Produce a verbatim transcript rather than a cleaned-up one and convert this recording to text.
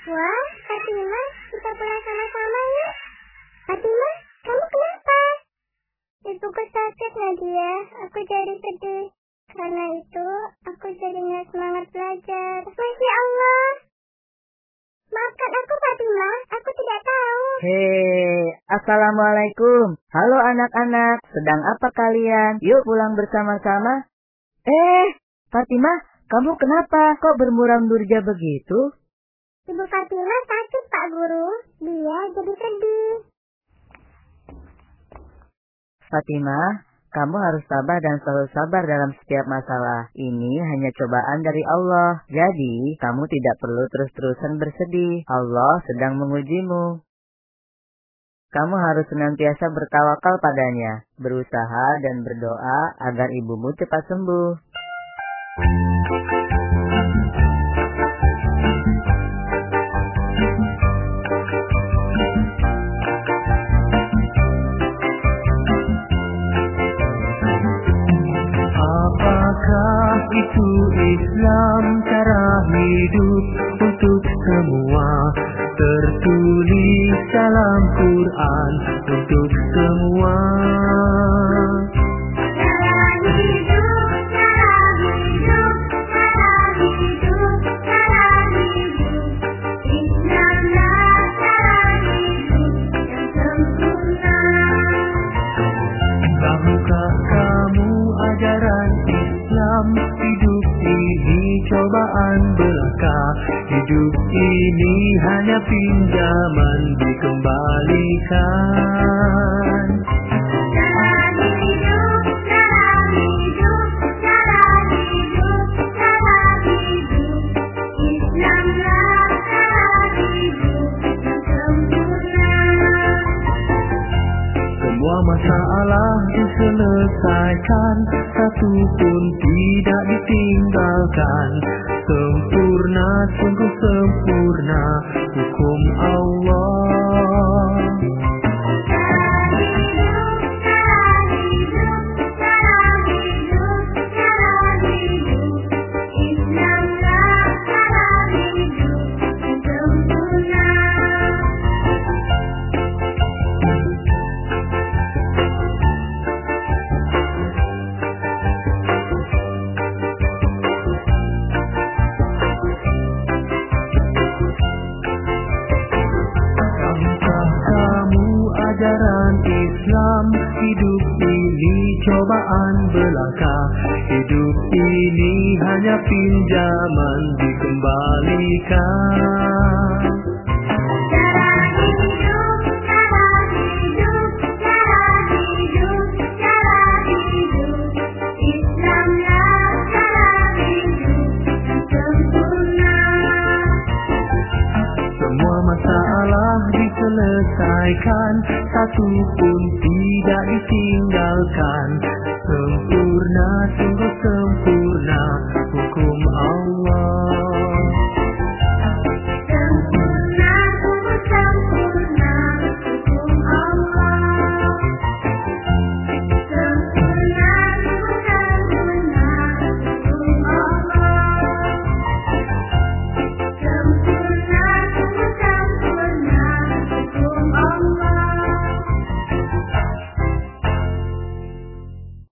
Wah, Fatimah, kita pulang sama-sama ya. Fatimah, kamu kenapa? Ibuku sakit, Nadia. Aku jadi sedih. Karena itu, aku jadi nggak semangat belajar. Masya Allah. Maafkan aku, Fatimah. Aku tidak tahu. Hei, Assalamualaikum. Halo anak-anak, sedang apa kalian? Yuk pulang bersama-sama. Eh, Fatimah, kamu kenapa? Kok bermuram durja begitu? Ibu Fatimah sakit, Pak Guru. Dia jadi sedih. Fatimah, kamu harus sabar dan selalu sabar dalam setiap masalah. Ini hanya cobaan dari Allah. Jadi, kamu tidak perlu terus-terusan bersedih. Allah sedang mengujimu. Kamu harus senantiasa bertawakal padanya, berusaha dan berdoa agar ibumu cepat sembuh. Apakah itu Islam, cara hidup untuk semua, tertulis dalam Quran untuk semua. Cara hidup, cara hidup, cara hidup, cara hidup. Islamlah cara hidup yang sempurna. Tahukah kamu ajaran Islam, hidup ini cobaan belaka, hidup ini hanya pinjaman dikembalikan. Cara hidup, cara hidup, cara hidup, cara hidup. Islamlah cara hidup yang sempurna. Semua masalah diselesaikan, satu pun tidak ditinggalkan. Sempurna, sungguh sempurna hukum Allah. Cara hidup, cara hidup, cara hidup, cara hidup. Islamlah cara hidup yang sempurna. Tahukah kamu ajaran Islam, hidup ini cobaan belaka, hidup ini hanya pinjaman dikembalikan. Cara hidup, cara hidup, cara hidup, cara hidup. Islamlah cara hidup yang sempurna. Semua masalah diselesaikan, satu pun tidak ditinggalkan. Sempurna, sungguh sempurna hukum Allah.